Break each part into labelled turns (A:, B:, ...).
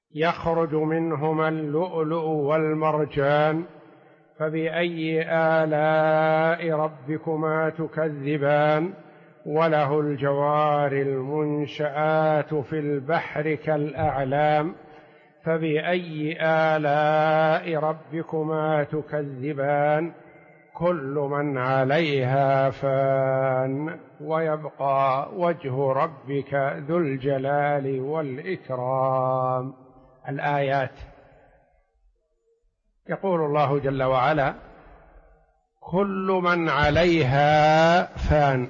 A: يخرج منهما اللؤلؤ والمرجان فبأي آلاء ربكما تكذبان وله الجوار المنشآت في البحر كالأعلام فبأي آلاء ربكما تكذبان كل من عليها فان ويبقى وجه ربك ذو الجلال والإكرام. الآيات. يقول الله جل وعلا: كل من عليها فان.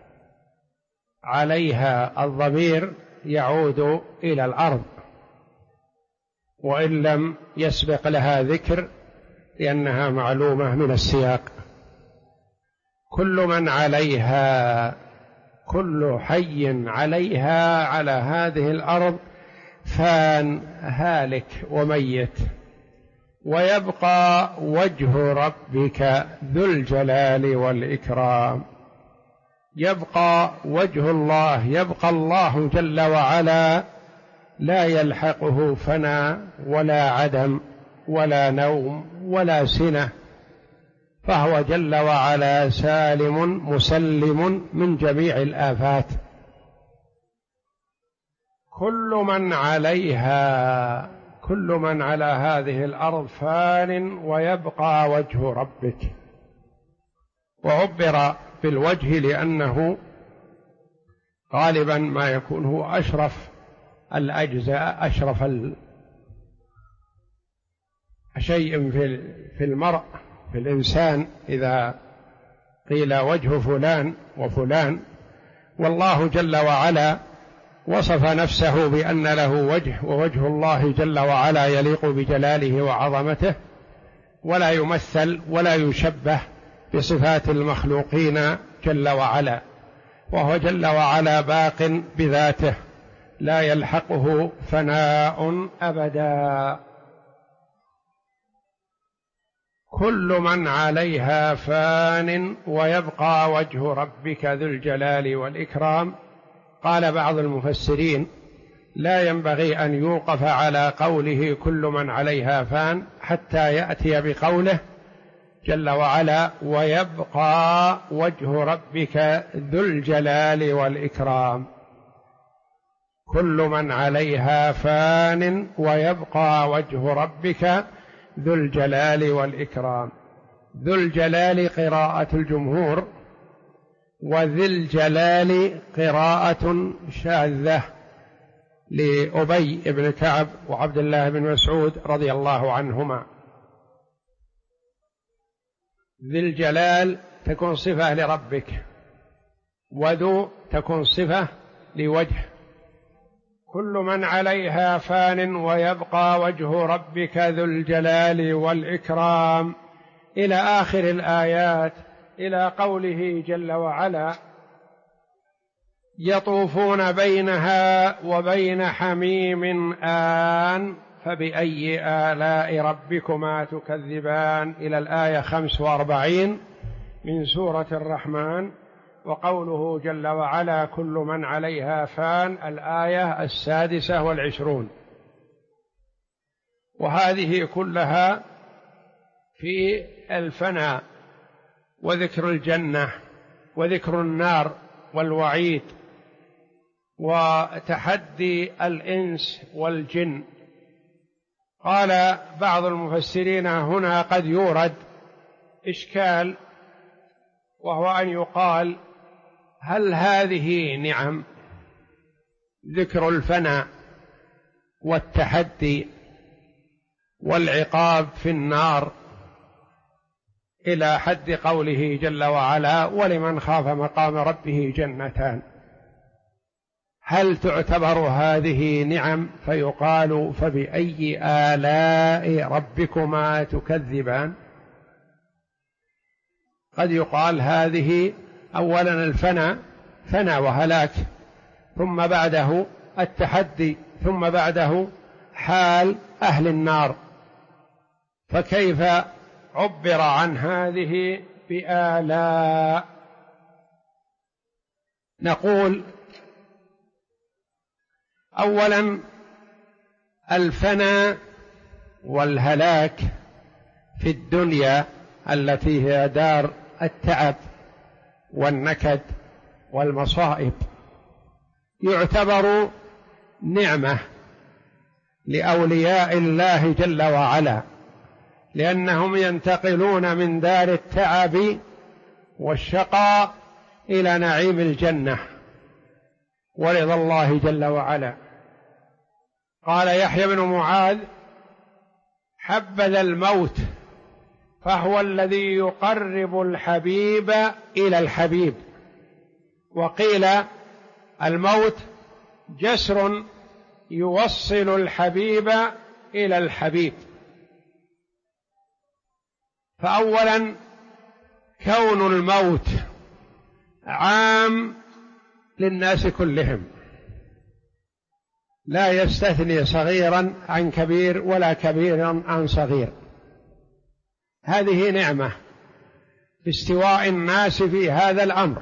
A: عليها الضمير يعود إلى الأرض وإن لم يسبق لها ذكر لأنها معلومة من السياق. كل من عليها، كل حي عليها على هذه الأرض فان هالك وميت، ويبقى وجه ربك ذو الجلال والإكرام. يبقى وجه الله، يبقى الله جل وعلا لا يلحقه فناء ولا عدم ولا نوم ولا سنة، فهو جل وعلا سالم مسلم من جميع الآفات. كل من عليها، كل من على هذه الأرض فان ويبقى وجه ربك. وعبر بالوجه لأنه غالبا ما يكون هو أشرف الأجزاء، أشرف شيء في المرء، في الإنسان، إذا قيل وجه فلان وفلان. والله جل وعلا وصف نفسه بأن له وجه، ووجه الله جل وعلا يليق بجلاله وعظمته، ولا يمثل ولا يشبه بصفات المخلوقين جل وعلا، وهو جل وعلا باق بذاته لا يلحقه فناء أبدا. كل من عليها فان ويبقى وجه ربك ذو الجلال والإكرام. قال بعض المفسرين: لا ينبغي أن يوقف على قوله كل من عليها فان حتى يأتي بقوله جل وعلا: ويبقى وجه ربك ذو الجلال والإكرام. كل من عليها فان ويبقى وجه ربك ذو الجلال والإكرام. ذو الجلال قراءة الجمهور، وذي الجلال قراءة شاذة لأبي بن كعب وعبد الله بن مسعود رضي الله عنهما. ذي الجلال تكون صفة لربك، وذو تكون صفة لوجه. كل من عليها فان ويبقى وجه ربك ذو الجلال والإكرام إلى آخر الآيات، إلى قوله جل وعلا: يطوفون بينها وبين حميم آن فبأي آلاء ربكما تكذبان، إلى الآية 45 من سورة الرحمن. وقوله جل وعلا: كل من عليها فان، الآية 26. وهذه كلها في الفناء، وذكر الجنة وذكر النار والوعيد وتحدي الإنس والجن. قال بعض المفسرين: هنا قد يورد إشكال، وهو أن يقال: هل هذه نعم، ذكر الفناء والتحدي والعقاب في النار، إلى حد قوله جل وعلا: ولمن خاف مقام ربه جنتان، هل تعتبر هذه نعم فيقال فبأي آلاء ربكما تكذبان؟ قد يقال هذه أولا الفناء، فناء وهلاك، ثم بعده التحدي، ثم بعده حال أهل النار، فكيف عبر عن هذه بآلاء؟ نقول: أولا الفناء والهلاك في الدنيا التي هي دار التعب والنكد والمصائب يعتبر نعمة لأولياء الله جل وعلا، لأنهم ينتقلون من دار التعب والشقاء إلى نعيم الجنة ورضا الله جل وعلا. قال يحيى بن معاذ: حبذا الموت فهو الذي يقرب الحبيب إلى الحبيب. وقيل الموت جسر يوصل الحبيب إلى الحبيب. فأولا كون الموت عام للناس كلهم، لا يستثني صغيرا عن كبير ولا كبيرا عن صغير. هذه نعمة باستواء الناس في هذا الأمر.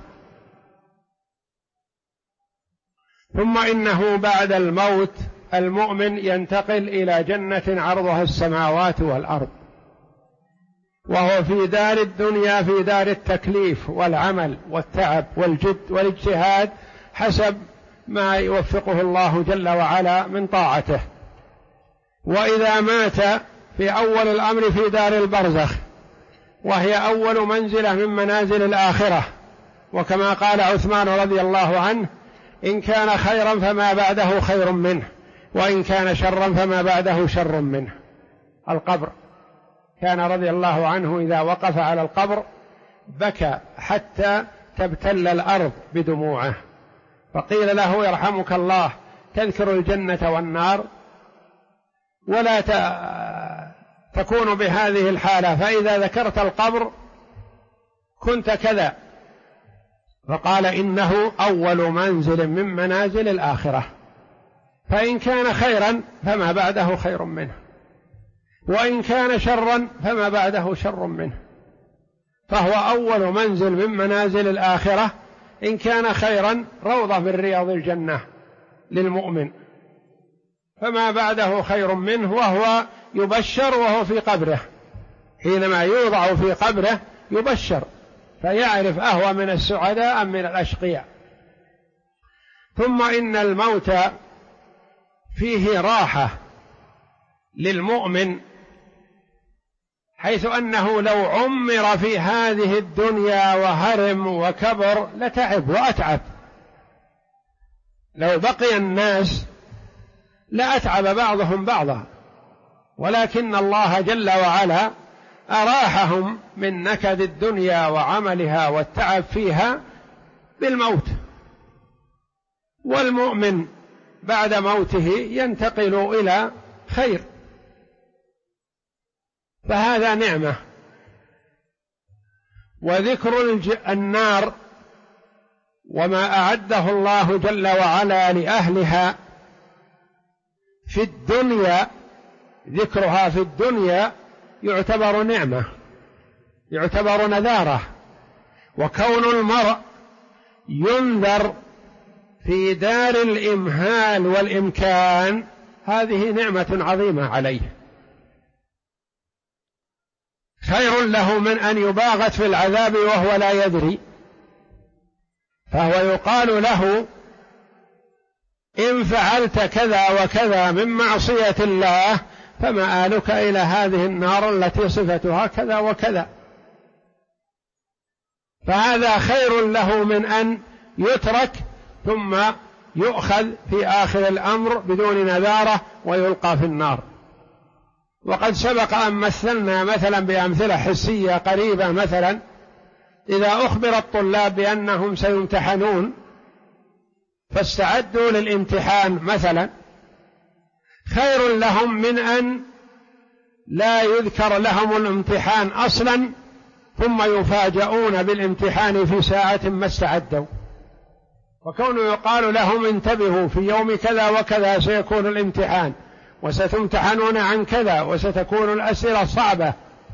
A: ثم إنه بعد الموت المؤمن ينتقل إلى جنة عرضها السماوات والأرض، وهو في دار الدنيا في دار التكليف والعمل والتعب والجد والاجتهاد حسب ما يوفقه الله جل وعلا من طاعته. وإذا مات في أول الأمر في دار البرزخ، وهي أول منزلة من منازل الآخرة، وكما قال عثمان رضي الله عنه: إن كان خيرا فما بعده خير منه، وإن كان شرا فما بعده شر منه. القبر، كان رضي الله عنه إذا وقف على القبر بكى حتى تبتل الأرض بدموعه، فقيل له: يرحمك الله، تذكر الجنة والنار ولا تكون بهذه الحالة، فإذا ذكرت القبر كنت كذا. فقال: إنه أول منزل من منازل الآخرة، فإن كان خيرا فما بعده خير منه، وإن كان شرا فما بعده شر منه. فهو أول منزل من منازل الآخرة، إن كان خيرا روضة من رياض الجنة للمؤمن، فما بعده خير منه، وهو يبشر وهو في قبره. حينما يوضع في قبره يبشر فيعرف أهو من السعداء أم من الأشقياء. ثم إن الموت فيه راحة للمؤمن، حيث أنه لو عمر في هذه الدنيا وهرم وكبر لتعب وأتعب. لو بقي الناس لأتعب بعضهم بعضا، ولكن الله جل وعلا أراحهم من نكد الدنيا وعملها والتعب فيها بالموت. والمؤمن بعد موته ينتقل إلى خير، فهذا نعمة. وذكر النار وما أعده الله جل وعلا لأهلها في الدنيا، ذكرها في الدنيا يعتبر نعمة، يعتبر نذارة. وكون المرء ينذر في دار الإمهال والإمكان هذه نعمة عظيمة عليه، خير له من أن يباغت في العذاب وهو لا يدري. فهو يقال له: إن فعلت كذا وكذا من معصية الله فمآلك إلى هذه النار التي صفتها كذا وكذا. فهذا خير له من أن يترك ثم يؤخذ في آخر الأمر بدون نذارة ويلقى في النار. وقد سبق أن مثلنا مثلا بأمثلة حسية قريبة، مثلا إذا أخبر الطلاب بأنهم سيمتحنون فاستعدوا للامتحان مثلا، خير لهم من أن لا يذكر لهم الامتحان أصلا ثم يفاجؤون بالامتحان في ساعة ما استعدوا. وكونه يقال لهم: انتبهوا في يوم كذا وكذا سيكون الامتحان وستمتحنون عن كذا وستكون الأسئلة صعبة،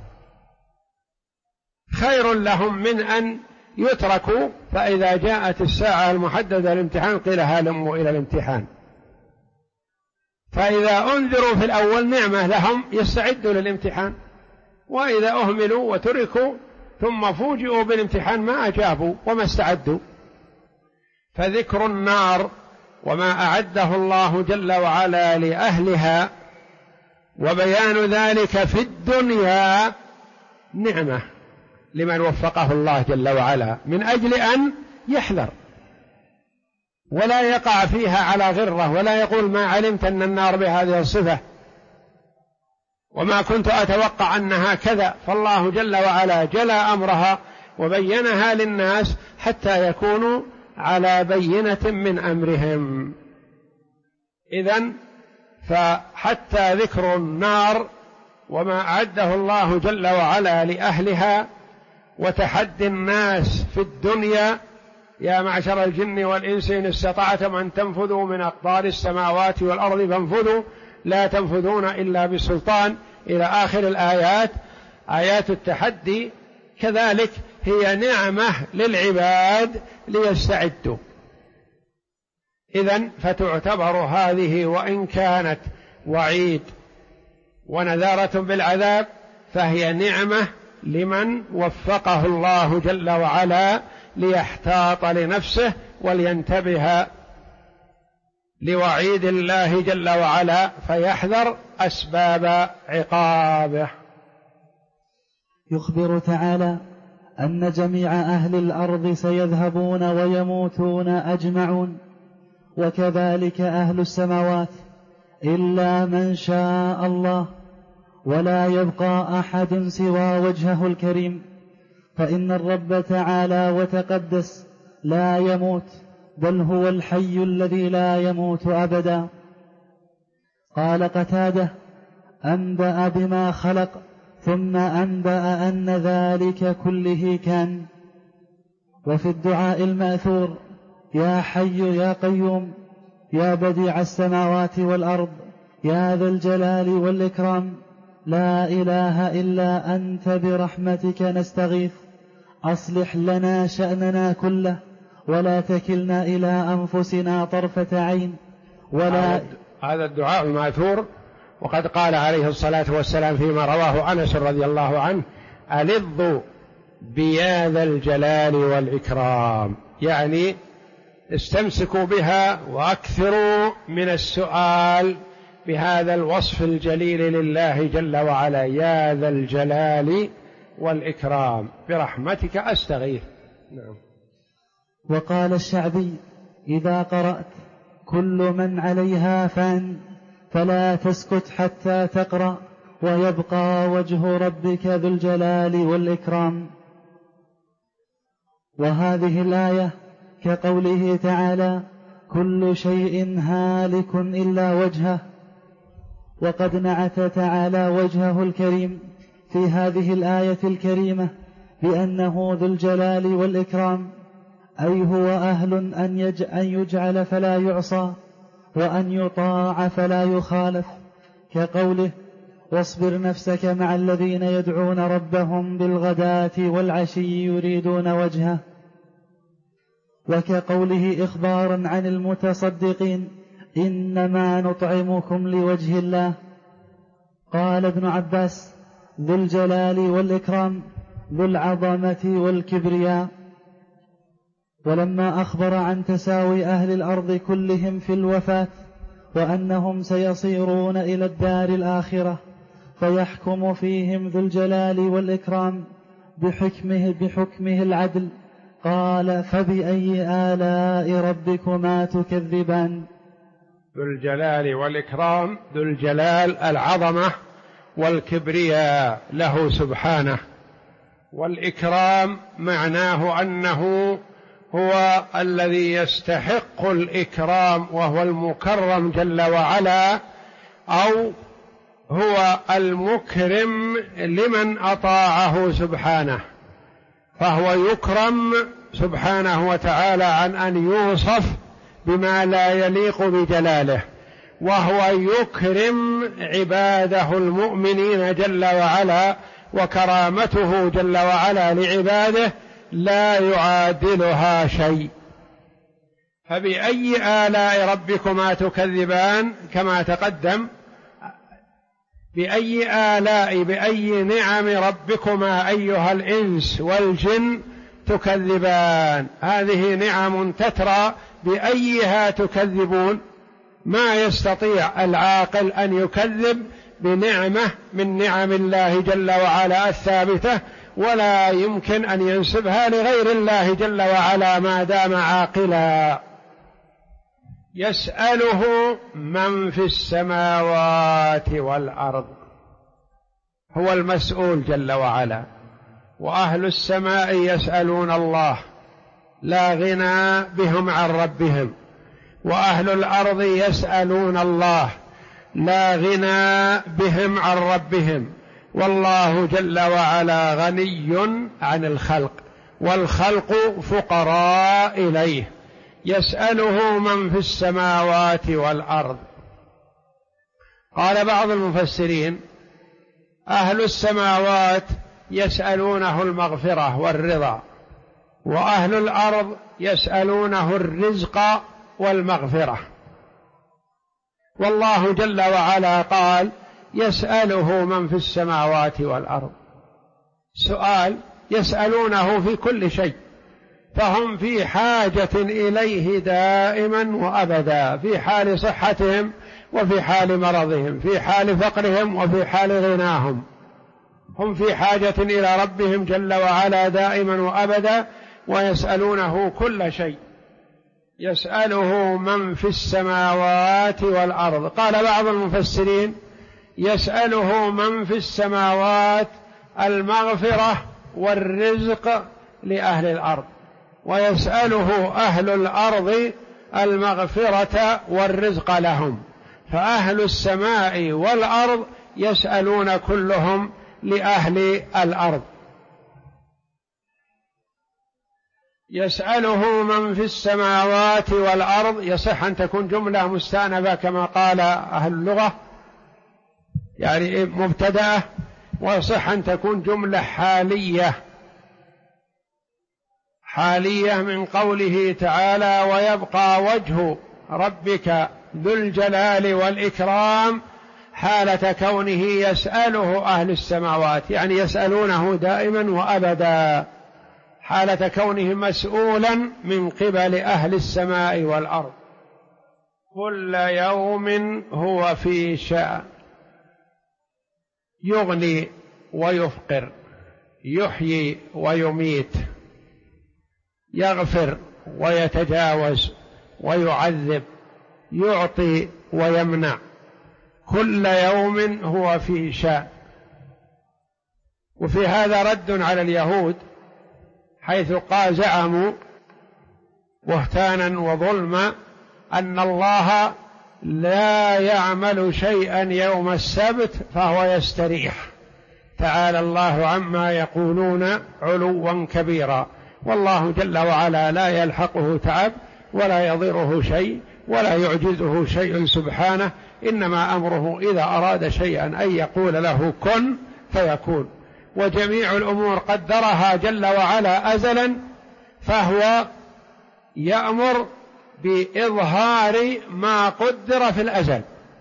A: خير لهم من أن يتركوا، فإذا جاءت الساعة المحددة للامتحان قيل: هلموا إلى الامتحان. فإذا أنذروا في الأول نعمة لهم يستعدوا للامتحان، وإذا أهملوا وتركوا ثم فوجئوا بالامتحان ما أجابوا وما استعدوا. فذكر النار وما أعده الله جل وعلا لأهلها وبيان ذلك في الدنيا نعمة لمن وفقه الله جل وعلا، من أجل أن يحذر ولا يقع فيها على غرة، ولا يقول ما علمت أن النار بهذه الصفة وما كنت أتوقع أنها كذا. فالله جل وعلا جلى أمرها وبينها للناس حتى يكونوا على بينة من أمرهم. إذن فحتى ذكر النار وما أعده الله جل وعلا لأهلها وتحدي الناس في الدنيا: يا معشر الجن والإنس إن استطعتم أن تنفذوا من أقطار السماوات والأرض فانفذوا لا تنفذون إلا بسلطان، إلى آخر الآيات، آيات التحدي. كذلك هي نعمة للعباد ليستعدوا. إذن فتعتبر هذه وإن كانت وعيد ونذارة بالعذاب فهي نعمة لمن وفقه الله جل وعلا ليحتاط لنفسه ولينتبه لوعيد الله جل وعلا فيحذر أسباب عقابه.
B: يخبر تعالى أن جميع أهل الأرض سيذهبون ويموتون أجمعون، وكذلك أهل السماوات إلا من شاء الله، ولا يبقى أحد سوى وجهه الكريم، فإن الرب تعالى وتقدس لا يموت، بل هو الحي الذي لا يموت أبدا. قال قتادة: أنبأ بما خلق ثم أنبأ أن ذلك كله كان. وفي الدعاء المأثور: يا حي يا قيوم يا بديع السماوات والأرض يا ذا الجلال والإكرام لا إله إلا أنت برحمتك نستغيث أصلح لنا شأننا كله ولا تكلنا إلى أنفسنا طرفة عين
A: هذا الدعاء المأثور. وقد قال عليه الصلاة والسلام فيما رواه أنس رضي الله عنه: ألظوا بيا ذا الجلال والإكرام، يعني استمسكوا بها وأكثروا من السؤال بهذا الوصف الجليل لله جل وعلا: يا ذا الجلال والإكرام برحمتك أستغيث. نعم.
B: وقال الشعبي: إذا قرأت كل من عليها فان فلا تسكت حتى تقرأ ويبقى وجه ربك ذو الجلال والإكرام. وهذه الآية كقوله تعالى: كل شيء هالك إلا وجهه. وقد نعت تعالى وجهه الكريم في هذه الآية الكريمة بأنه ذو الجلال والإكرام، أي هو أهل أن يجعل فلا يعصى وأن يطاع فلا يخالف، كقوله: واصبر نفسك مع الذين يدعون ربهم بالغداة والعشي يريدون وجهه. وكقوله إخبارا عن المتصدقين: إنما نطعمكم لوجه الله. قال ابن عباس: ذو الجلال والإكرام ذو العظمة والكبرياء. ولما أخبر عن تساوي أهل الأرض كلهم في الوفاة وأنهم سيصيرون إلى الدار الآخرة فيحكم فيهم ذو الجلال والإكرام بحكمه العدل، قال: فبأي آلاء ربكما تكذبان.
A: ذو الجلال والإكرام، ذو الجلال العظمة والكبرياء له سبحانه، والإكرام معناه أنه هو الذي يستحق الإكرام وهو المكرم جل وعلا، أو هو المكرم لمن أطاعه سبحانه، فهو يكرم سبحانه وتعالى عن أن يوصف بما لا يليق بجلاله، وهو يكرم عباده المؤمنين جل وعلا، وكرامته جل وعلا لعباده لا يعادلها شيء. فبأي آلاء ربكما تكذبان؟ كما تقدم، بأي نعم ربكما أيها الإنس والجن تكذبان؟ هذه نعم تترى، بأيها تكذبون؟ ما يستطيع العاقل أن يكذب بنعمة من نعم الله جل وعلا الثابتة، ولا يمكن أن ينسبها لغير الله جل وعلا ما دام عاقلا. يسأله من في السماوات والأرض، هو المسؤول جل وعلا، وأهل السماء يسألون الله لا غنى بهم عن ربهم، وأهل الأرض يسألون الله لا غنى بهم عن ربهم، والله جل وعلا غني عن الخلق، والخلق فقراء إليه. يسأله من في السماوات والأرض. قال بعض المفسرين: أهل السماوات يسألونه المغفرة والرضا، وأهل الأرض يسألونه الرزق والمغفرة. والله جل وعلا قال: يسأله من في السماوات والأرض. سؤال، يسألونه في كل شيء، فهم في حاجة إليه دائما وأبدا، في حال صحتهم وفي حال مرضهم، في حال فقرهم وفي حال غناهم، هم في حاجة إلى ربهم جل وعلا دائما وأبدا، ويسألونه كل شيء. يسأله من في السماوات والأرض. قال بعض المفسرين: يسأله من في السماوات المغفرة والرزق لأهل الأرض، ويسأله أهل الأرض المغفرة والرزق لهم، فأهل السماء والأرض يسألون كلهم لأهل الأرض. يسأله من في السماوات والأرض، يصح أن تكون جملة مستأنفة كما قال أهل اللغة، يعني مبتدأة، ويصح أن تكون جملة حالية من قوله تعالى: ويبقى وجه ربك ذو الجلال والإكرام، حالة كونه يسأله أهل السماوات، يعني يسألونه دائما وأبدا، حالة كونه مسؤولا من قبل أهل السماء والأرض، كل يوم هو في شأن، يغني ويفقر، يحيي ويميت، يغفر ويتجاوز ويعذب، يعطي ويمنع، كل يوم هو في شأن. وفي هذا رد على اليهود، حيث زعموا بهتانا وظلما أن الله لا يعمل شيئا يوم السبت فهو يستريح، تعالى الله عما يقولون علوا كبيرا. والله جل وعلا لا يلحقه تعب ولا يضره شيء ولا يعجزه شيء سبحانه، إنما أمره إذا أراد شيئا أن يقول له كن فيكون، وجميع الأمور قدرها جل وعلا أزلا، فهو يأمر بإظهار ما قدر في الأزل.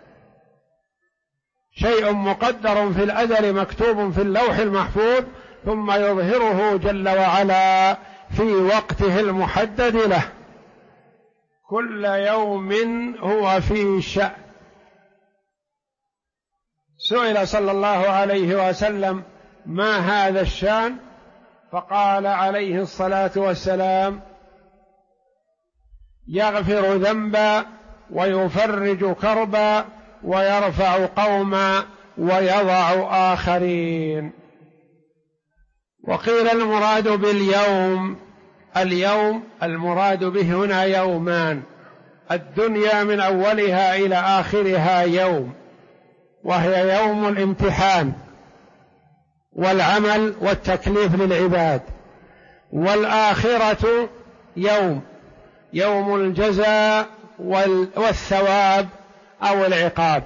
A: شيء مقدر في الأزل مكتوب في اللوح المحفوظ، ثم يظهره جل وعلا في وقته المحدد له، كل يوم هو في شأن. سئل صلى الله عليه وسلم: ما هذا الشأن؟ فقال عليه الصلاة والسلام: يغفر ذنبا ويفرج كربا ويرفع قوما ويضع آخرين. وقيل المراد باليوم، اليوم المراد به هنا يومان، الدنيا من أولها إلى آخرها يوم، وهي يوم الامتحان والعمل والتكليف للعباد، والآخرة يوم الجزاء والثواب أو العقاب.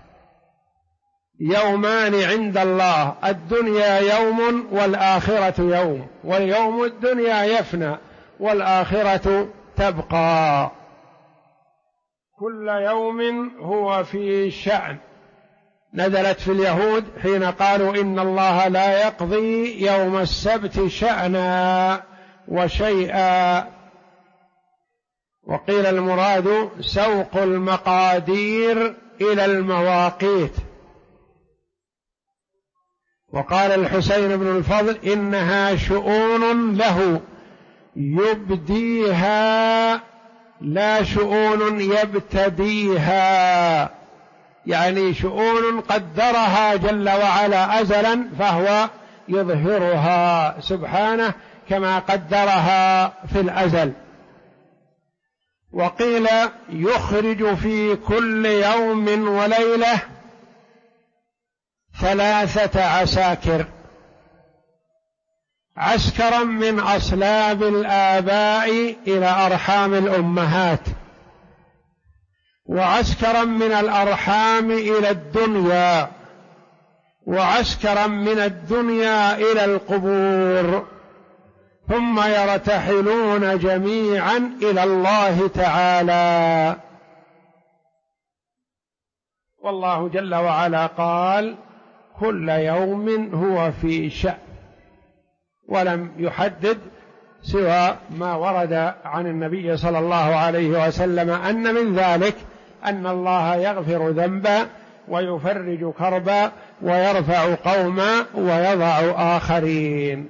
A: يومان عند الله، الدنيا يوم والآخرة يوم، واليوم الدنيا يفنى والآخرة تبقى. كل يوم هو في شأن، نزلت في اليهود حين قالوا إن الله لا يقضي يوم السبت شأنا وشيئا، وقيل المراد سوق المقادير إلى المواقيت. وقال الحسين بن الفضل إنها شؤون له يبديها لا شؤون يبتديها، يعني شؤون قدرها جل وعلا أزلا فهو يظهرها سبحانه كما قدرها في الأزل. وقيل يخرج في كل يوم وليلة 3 عساكر، عسكرا من أصلاب الآباء إلى أرحام الأمهات، وعسكرا من الأرحام إلى الدنيا، وعسكرا من الدنيا إلى القبور، ثم يرتحلون جميعا إلى الله تعالى. والله جل وعلا قال كل يوم هو في شأن، ولم يحدد سوى ما ورد عن النبي صلى الله عليه وسلم أن من ذلك أن الله يغفر ذنبا ويفرج كربا ويرفع قوما ويضع آخرين.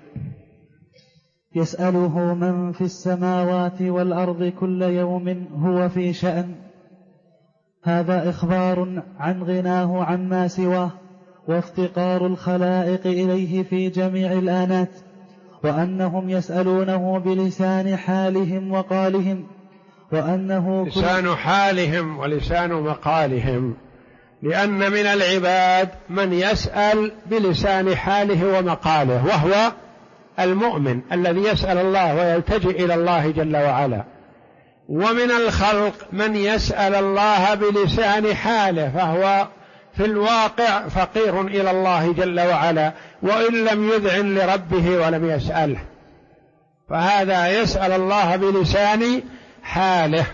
B: يسأله من في السماوات والأرض كل يوم هو في شأن. هذا إخبار عن غناه عما سواه وافتقار الخلائق إليه في جميع الآنات، وأنهم يسألونه بلسان حالهم وقالهم، وأنه
A: لسان حالهم ولسان مقالهم، لأن من العباد من يسأل بلسان حاله ومقاله وهو المؤمن الذي يسأل الله ويلتجئ إلى الله جل وعلا، ومن الخلق من يسأل الله بلسان حاله فهو في الواقع فقير إلى الله جل وعلا وإن لم يذعن لربه ولم يسأله، فهذا يسأل الله بلسان حاله.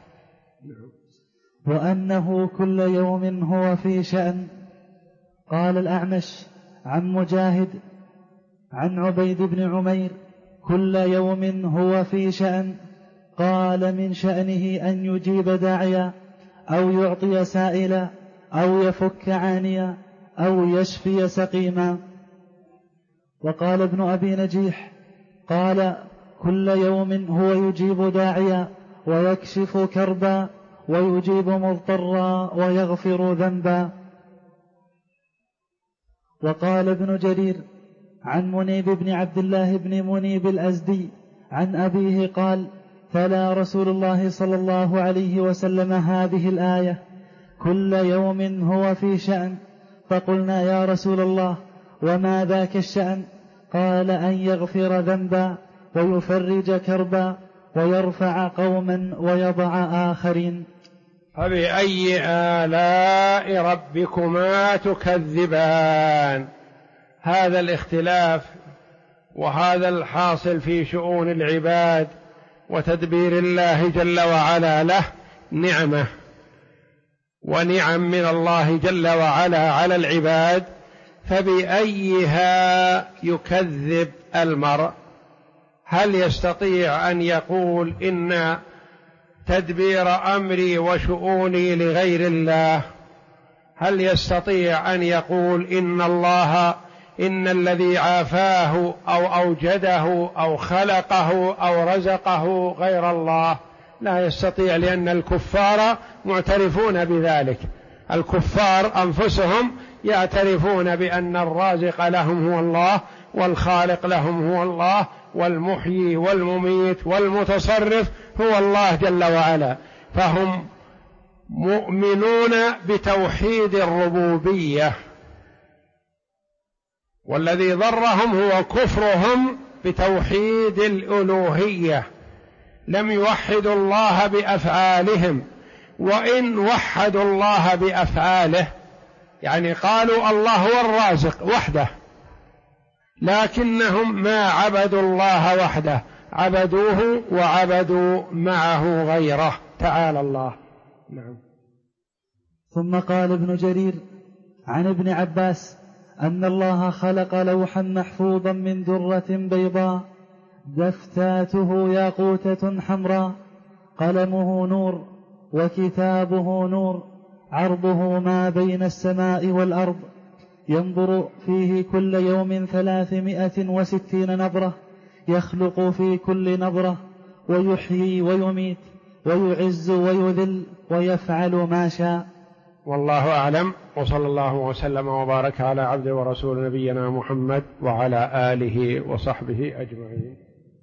B: وأنه كل يوم هو في شأن. قال الأعمش عن مجاهد عن عبيد بن عمير كل يوم هو في شأن. قال من شأنه أن يجيب داعيا أو يعطي سائلا أو يفك عانيا أو يشفي سقيما. وقال ابن أبي نجيح قال كل يوم هو يجيب داعيا ويكشف كربا ويجيب مضطرا ويغفر ذنبا. وقال ابن جرير عن منيب بن عبد الله بن منيب الأزدي عن أبيه قال تلا رسول الله صلى الله عليه وسلم هذه الآية كل يوم هو في شأن. فقلنا يا رسول الله وما ذاك الشأن؟ قال أن يغفر ذنبا ويفرج كربا ويرفع قوما ويضع آخرين.
A: فبأي آلاء ربكما تكذبان؟ هذا الاختلاف وهذا الحاصل في شؤون العباد وتدبير الله جل وعلا له نعمة ونعم من الله جل وعلا على العباد، فبأيها يكذب المرء؟ هل يستطيع أن يقول إن تدبير أمري وشؤوني لغير الله؟ هل يستطيع أن يقول إن الذي عافاه أو أوجده أو خلقه أو رزقه غير الله؟ لا يستطيع، لأن الكفار معترفون بذلك، الكفار أنفسهم يعترفون بأن الرازق لهم هو الله والخالق لهم هو الله والمحيي والمميت والمتصرف هو الله جل وعلا، فهم مؤمنون بتوحيد الربوبية، والذي ضرهم هو كفرهم بتوحيد الألوهية، لم يوحدوا الله بأفعالهم، وإن وحدوا الله بأفعاله يعني قالوا الله هو الرازق وحده، لكنهم ما عبدوا الله وحده، عبدوه وعبدوا معه غيره تعالى الله. نعم.
B: ثم قال ابن جرير عن ابن عباس أن الله خلق لوحا محفوظا من درة بيضاء دفتاته ياقوتة حمراء قلمه نور وكتابه نور عرضه ما بين السماء والأرض ينظر فيه كل يوم 360 نظرة يخلق في كل نظرة ويحيي ويميت ويعز ويذل ويفعل ما شاء.
A: والله أعلم، وصلى الله وسلم وبارك على عبده ورسول نبينا محمد وعلى آله وصحبه أجمعين.